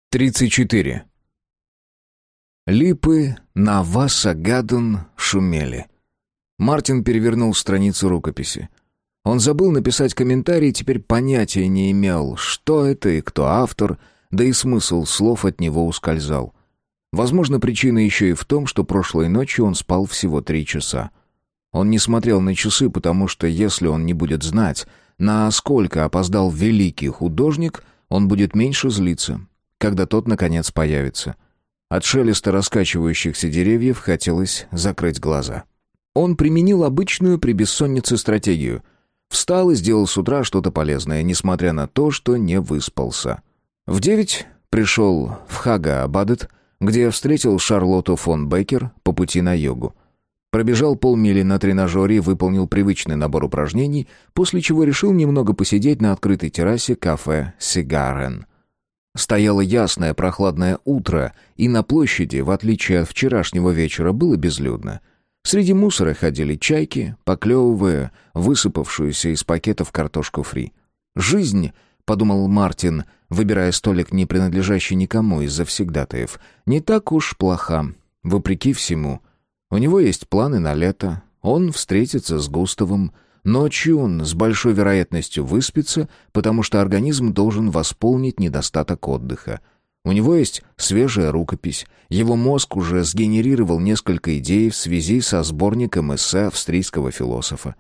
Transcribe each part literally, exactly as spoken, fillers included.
тридцать четыре. Липы на Васа-Гаден шумели. Мартин перевернул страницу рукописи. Он забыл написать комментарий, теперь понятия не имел, что это и кто автор, да и смысл слов от него ускользал. Возможно, причина еще и в том, что прошлой ночью он спал всего три часа. Он не смотрел на часы, потому что если он не будет знать, на сколько опоздал великий художник, он будет меньше злиться, когда тот, наконец, появится. От шелеста раскачивающихся деревьев хотелось закрыть глаза. Он применил обычную при бессоннице стратегию. Встал и сделал с утра что-то полезное, несмотря на то, что не выспался. В девять пришел в Хага-Абадет, где встретил Шарлотту фон Беккер по пути на йогу. Пробежал полмили на тренажере и выполнил привычный набор упражнений, после чего решил немного посидеть на открытой террасе кафе «Сигарен». Стояло ясное прохладное утро, и на площади, в отличие от вчерашнего вечера, было безлюдно. Среди мусора ходили чайки, поклевывая высыпавшуюся из пакетов картошку фри. «Жизнь», — подумал Мартин, выбирая столик, не принадлежащий никому из завсегдатаев, — «не так уж плоха, вопреки всему. У него есть планы на лето, он встретится с Густавом. Ночью он с большой вероятностью выспится, потому что организм должен восполнить недостаток отдыха. У него есть свежая рукопись. Его мозг уже сгенерировал несколько идей в связи со сборником эссе австрийского философа.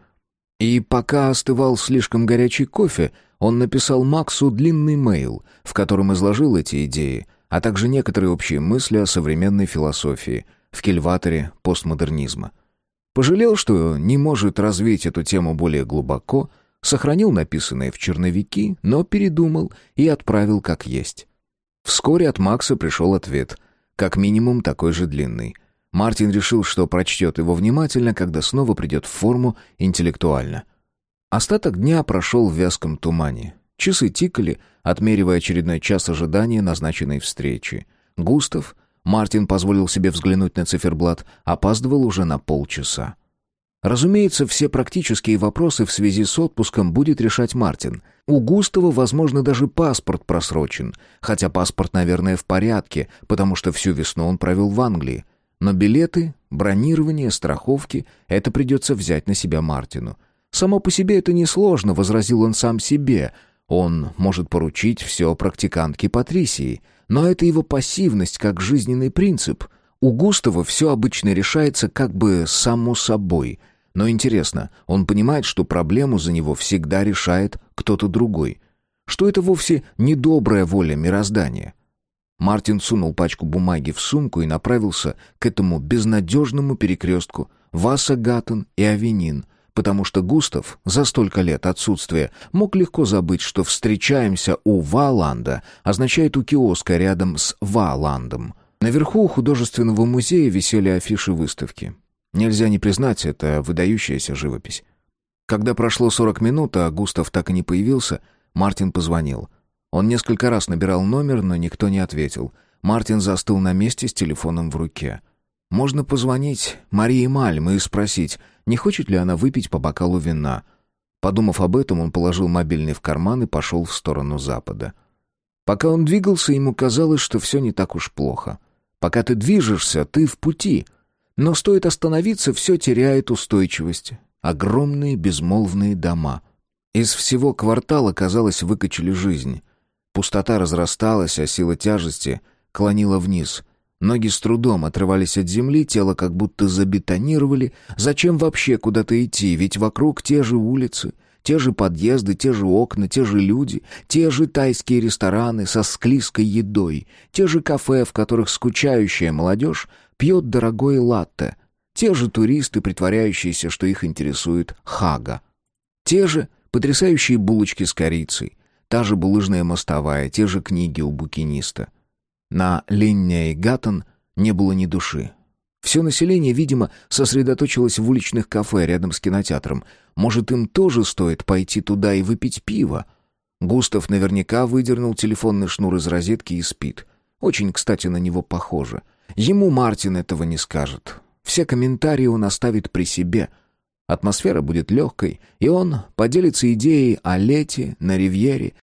И пока остывал слишком горячий кофе, он написал Максу длинный мейл, в котором изложил эти идеи, а также некоторые общие мысли о современной философии в кильваторе постмодернизма. Пожалел, что не может развить эту тему более глубоко, сохранил написанное в черновики, но передумал и отправил как есть. Вскоре от Макса пришел ответ, как минимум такой же длинный. Мартин решил, что прочтет его внимательно, когда снова придет в форму интеллектуально. Остаток дня прошел в вязком тумане. Часы тикали, отмеривая очередной час ожидания назначенной встречи. Густав, Мартин позволил себе взглянуть на циферблат, опаздывал уже на полчаса. Разумеется, все практические вопросы в связи с отпуском будет решать Мартин. У Густава, возможно, даже паспорт просрочен, хотя паспорт, наверное, в порядке, потому что всю весну он провел в Англии. Но билеты, бронирование, страховки — это придется взять на себя Мартину. «Само по себе это несложно», — возразил он сам себе. Он может поручить все практикантке Патрисии, но это его пассивность как жизненный принцип. У Густава все обычно решается как бы само собой. Но интересно, он понимает, что проблему за него всегда решает кто-то другой. Что это вовсе не добрая воля мироздания. Мартин сунул пачку бумаги в сумку и направился к этому безнадежному перекрестку Васа-Гатен и Авенин, потому что Густав за столько лет отсутствия мог легко забыть, что «встречаемся у Вааланда» означает «у киоска рядом с Вааландом». Наверху у художественного музея висели афиши выставки. Нельзя не признать, это выдающаяся живопись. Когда прошло сорок минут, а Густав так и не появился, Мартин позвонил. Он несколько раз набирал номер, но никто не ответил. Мартин застыл на месте с телефоном в руке. Можно позвонить Марии Мальм и спросить, не хочет ли она выпить по бокалу вина. Подумав об этом, он положил мобильный в карман и пошел в сторону запада. Пока он двигался, ему казалось, что все не так уж плохо. Пока ты движешься, ты в пути. Но стоит остановиться, все теряет устойчивость. Огромные безмолвные дома. Из всего квартала, казалось, выкачали жизнь. Пустота разрасталась, а сила тяжести клонила вниз. Ноги с трудом отрывались от земли, тело как будто забетонировали. Зачем вообще куда-то идти? Ведь вокруг те же улицы, те же подъезды, те же окна, те же люди, те же тайские рестораны со склизкой едой, те же кафе, в которых скучающая молодежь пьет дорогое латте, те же туристы, притворяющиеся, что их интересует Хага, те же потрясающие булочки с корицей, та же булыжная мостовая, те же книги у букиниста. На Линней-Гаттен не было ни души. Все население, видимо, сосредоточилось в уличных кафе рядом с кинотеатром. Может, им тоже стоит пойти туда и выпить пиво? Густав наверняка выдернул телефонный шнур из розетки и спит. Очень, кстати, на него похоже. Ему Мартин этого не скажет. Все комментарии он оставит при себе. Атмосфера будет легкой, и он поделится идеей о лете на Ривьере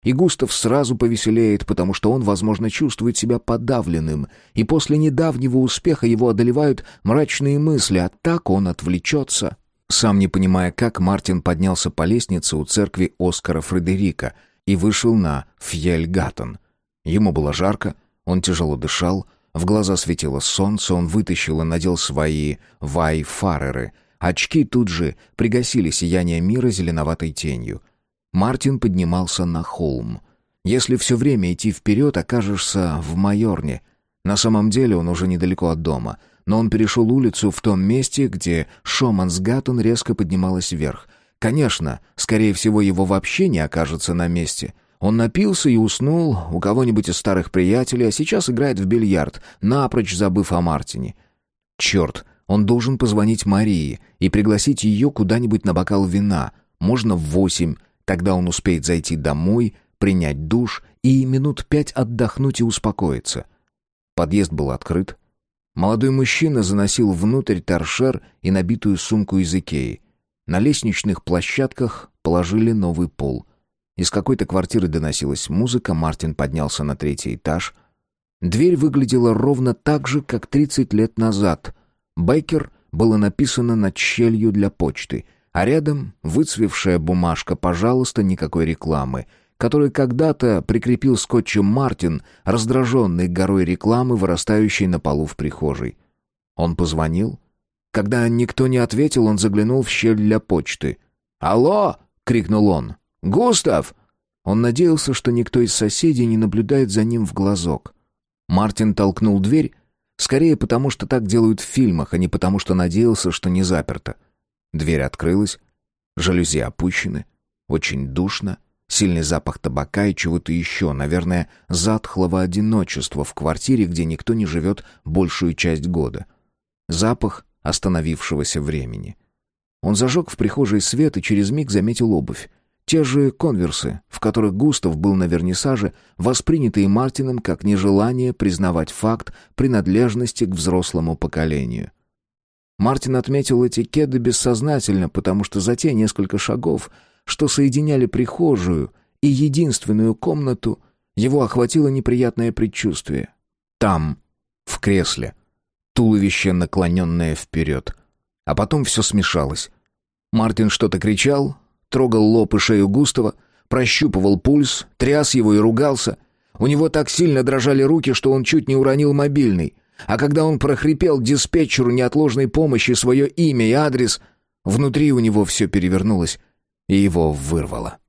И Густав сразу повеселеет, потому что он, возможно, чувствует себя подавленным, и после недавнего успеха его одолевают мрачные мысли, а так он отвлечется. Сам не понимая как, Мартин поднялся по лестнице у церкви Оскара Фредерика и вышел на Фьельгаттен. Ему было жарко, он тяжело дышал, в глаза светило солнце, он вытащил и надел свои вайфареры. Очки тут же пригасили сияние мира зеленоватой тенью. Мартин поднимался на холм. Если все время идти вперед, окажешься в Майорне. На самом деле он уже недалеко от дома, но он перешел улицу в том месте, где Шомансгаттен резко поднималась вверх. Конечно, скорее всего, его вообще не окажется на месте. Он напился и уснул у кого-нибудь из старых приятелей, а сейчас играет в бильярд, напрочь забыв о Мартине. Черт, он должен позвонить Марии и пригласить ее куда-нибудь на бокал вина. Можно в восемь. Тогда он успеет зайти домой, принять душ и минут пять отдохнуть и успокоиться. Подъезд был открыт. Молодой мужчина заносил внутрь торшер и набитую сумку из Икеи. На лестничных площадках положили новый пол. Из какой-то квартиры доносилась музыка, Мартин поднялся на третий этаж. Дверь выглядела ровно так же, как тридцать лет назад. «Бейкер» было написано над щелью для почты, а рядом выцвевшая бумажка «Пожалуйста, никакой рекламы», которую когда-то прикрепил скотчем Мартин, раздраженный горой рекламы, вырастающей на полу в прихожей. Он позвонил. Когда никто не ответил, он заглянул в щель для почты. «Алло!» — крикнул он. «Густав!» Он надеялся, что никто из соседей не наблюдает за ним в глазок. Мартин толкнул дверь, скорее потому, что так делают в фильмах, а не потому, что надеялся, что не заперта. Дверь открылась, жалюзи опущены, очень душно, сильный запах табака и чего-то еще, наверное, затхлого одиночества в квартире, где никто не живет большую часть года. Запах остановившегося времени. Он зажег в прихожей свет и через миг заметил обувь. Те же конверсы, в которых Густав был на вернисаже, воспринятые Мартином как нежелание признавать факт принадлежности к взрослому поколению. Мартин отметил эти кеды бессознательно, потому что за те несколько шагов, что соединяли прихожую и единственную комнату, его охватило неприятное предчувствие. Там, в кресле, туловище наклоненное вперед. А потом все смешалось. Мартин что-то кричал, трогал лоб и шею Густава, прощупывал пульс, тряс его и ругался. У него так сильно дрожали руки, что он чуть не уронил мобильный. А когда он прохрипел диспетчеру неотложной помощи свое имя и адрес, внутри у него все перевернулось и его вырвало.